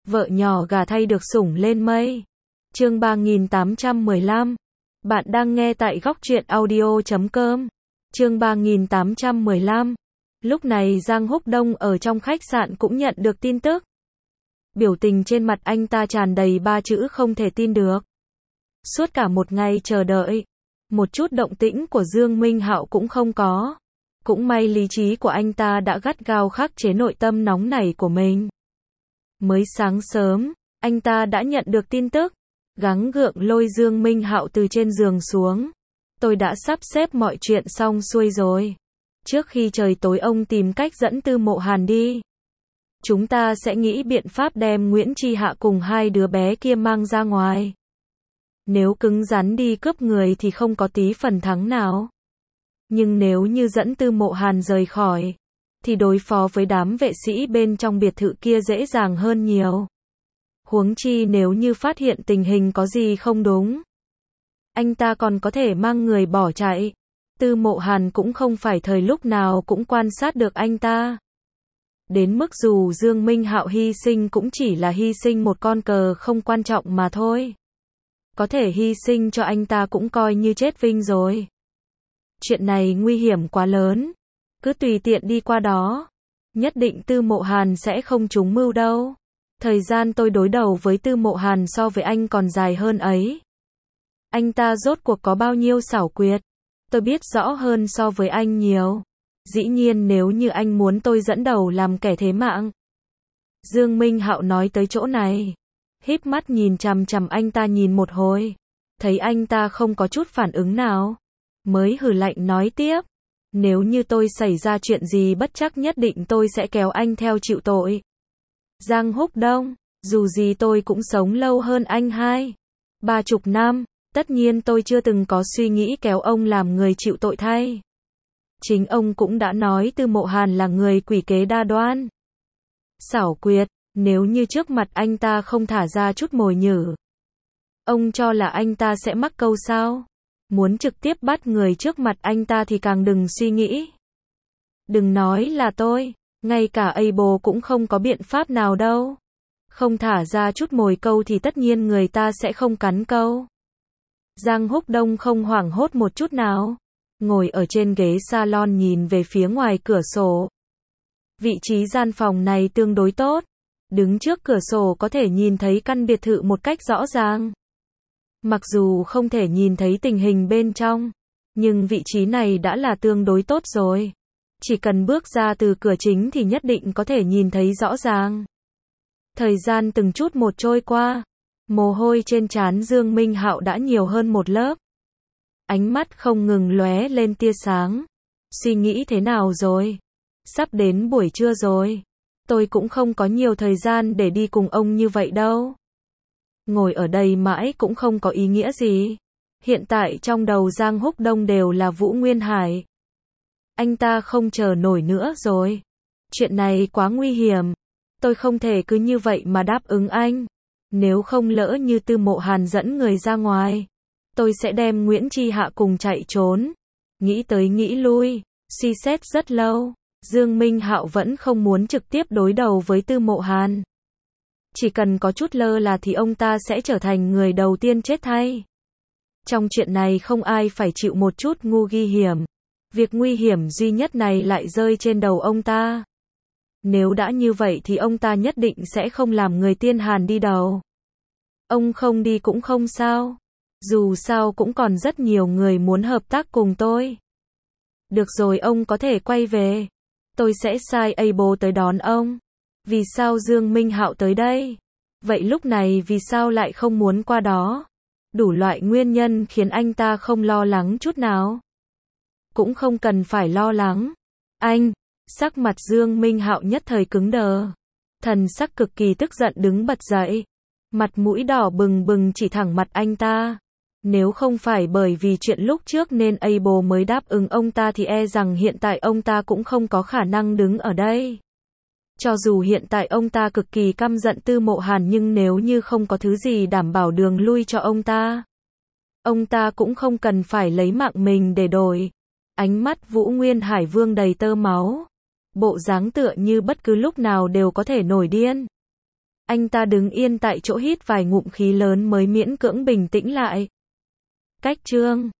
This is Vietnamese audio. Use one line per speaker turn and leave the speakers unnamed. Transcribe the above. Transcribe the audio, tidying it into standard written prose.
Vợ nhỏ gả thay được sủng lên mây. Chương 3815. Bạn đang nghe tại góc truyện audio.com. Chương 3815. Lúc này Giang Húc Đông ở trong khách sạn cũng nhận được tin tức. Biểu tình trên mặt anh ta tràn đầy ba chữ không thể tin được. Suốt cả một ngày chờ đợi, một chút động tĩnh của Dương Minh Hạo cũng không có. Cũng may lý trí của anh ta đã gắt gao khắc chế nội tâm nóng nảy của mình. Mới sáng sớm, anh ta đã nhận được tin tức, gắng gượng lôi Dương Minh Hạo từ trên giường xuống. Tôi đã sắp xếp mọi chuyện xong xuôi rồi. Trước khi trời tối ông tìm cách dẫn Tư Mộ Hàn đi. Chúng ta sẽ nghĩ biện pháp đem Nguyễn Chi Hạ cùng hai đứa bé kia mang ra ngoài. Nếu cứng rắn đi cướp người thì không có tí phần thắng nào. Nhưng nếu như dẫn Tư Mộ Hàn rời khỏi, thì đối phó với đám vệ sĩ bên trong biệt thự kia dễ dàng hơn nhiều. Huống chi nếu như phát hiện tình hình có gì không đúng, anh ta còn có thể mang người bỏ chạy. Tư Mộ Hàn cũng không phải thời lúc nào cũng quan sát được anh ta. Đến mức dù Dương Minh Hạo hy sinh cũng chỉ là hy sinh một con cờ không quan trọng mà thôi. Có thể hy sinh cho anh ta cũng coi như chết vinh rồi. Chuyện này nguy hiểm quá lớn. Cứ tùy tiện đi qua đó, nhất định Tư Mộ Hàn sẽ không trúng mưu đâu. Thời gian tôi đối đầu với Tư Mộ Hàn so với anh còn dài hơn ấy. Anh ta rốt cuộc có bao nhiêu xảo quyệt, tôi biết rõ hơn so với anh nhiều. Dĩ nhiên nếu như anh muốn tôi dẫn đầu làm kẻ thế mạng. Dương Minh Hạo nói tới chỗ này, híp mắt nhìn chằm chằm anh ta nhìn một hồi, thấy anh ta không có chút phản ứng nào, mới hừ lạnh nói tiếp. Nếu như tôi xảy ra chuyện gì bất trắc nhất định tôi sẽ kéo anh theo chịu tội. Giang Húc Đông, dù gì tôi cũng sống lâu hơn anh 20-30 năm, tất nhiên tôi chưa từng có suy nghĩ kéo ông làm người chịu tội thay. Chính ông cũng đã nói Tư Mộ Hàn là người quỷ kế đa đoan, xảo quyệt, nếu như trước mặt anh ta không thả ra chút mồi nhử, ông cho là anh ta sẽ mắc câu sao? Muốn trực tiếp bắt người trước mặt anh ta thì càng đừng suy nghĩ. Đừng nói là tôi, ngay cả Able cũng không có biện pháp nào đâu. Không thả ra chút mồi câu thì tất nhiên người ta sẽ không cắn câu. Giang Húc Đông không hoảng hốt một chút nào, ngồi ở trên ghế salon nhìn về phía ngoài cửa sổ. Vị trí gian phòng này tương đối tốt, đứng trước cửa sổ có thể nhìn thấy căn biệt thự một cách rõ ràng. Mặc dù không thể nhìn thấy tình hình bên trong, nhưng vị trí này đã là tương đối tốt rồi. Chỉ cần bước ra từ cửa chính thì nhất định có thể nhìn thấy rõ ràng. Thời gian từng chút một trôi qua, mồ hôi trên trán Dương Minh Hạo đã nhiều hơn một lớp. Ánh mắt không ngừng lóe lên tia sáng. Suy nghĩ thế nào rồi? Sắp đến buổi trưa rồi. Tôi cũng không có nhiều thời gian để đi cùng ông như vậy đâu. Ngồi ở đây mãi cũng không có ý nghĩa gì. Hiện tại trong đầu Giang Húc Đông đều là Vũ Nguyên Hải. Anh ta không chờ nổi nữa rồi. Chuyện này quá nguy hiểm. Tôi không thể cứ như vậy mà đáp ứng anh. Nếu không lỡ như Tư Mộ Hàn dẫn người ra ngoài, tôi sẽ đem Nguyễn Chi Hạ cùng chạy trốn. Nghĩ tới nghĩ lui, suy xét rất lâu, Dương Minh Hạo vẫn không muốn trực tiếp đối đầu với Tư Mộ Hàn. Chỉ cần có chút lơ là thì ông ta sẽ trở thành người đầu tiên chết thay. Trong chuyện này không ai phải chịu một chút ngu ghi hiểm. Việc nguy hiểm duy nhất này lại rơi trên đầu ông ta. Nếu đã như vậy thì ông ta nhất định sẽ không làm người tiên Hàn đi đầu. Ông không đi cũng không sao. Dù sao cũng còn rất nhiều người muốn hợp tác cùng tôi. Được rồi, ông có thể quay về. Tôi sẽ sai Able tới đón ông. Vì sao Dương Minh Hạo tới đây? Vậy lúc này vì sao lại không muốn qua đó? Đủ loại nguyên nhân khiến anh ta không lo lắng chút nào. Cũng không cần phải lo lắng. Anh, sắc mặt Dương Minh Hạo nhất thời cứng đờ. Thần sắc cực kỳ tức giận đứng bật dậy. Mặt mũi đỏ bừng bừng chỉ thẳng mặt anh ta. Nếu không phải bởi vì chuyện lúc trước nên Able mới đáp ứng ông ta thì e rằng hiện tại ông ta cũng không có khả năng đứng ở đây. Cho dù hiện tại ông ta cực kỳ căm giận Tư Mộ Hàn nhưng nếu như không có thứ gì đảm bảo đường lui cho ông ta cũng không cần phải lấy mạng mình để đổi. Ánh mắt Vũ Nguyên Hải vương đầy tơ máu. Bộ dáng tựa như bất cứ lúc nào đều có thể nổi điên. Anh ta đứng yên tại chỗ hít vài ngụm khí lớn mới miễn cưỡng bình tĩnh lại. Cách chương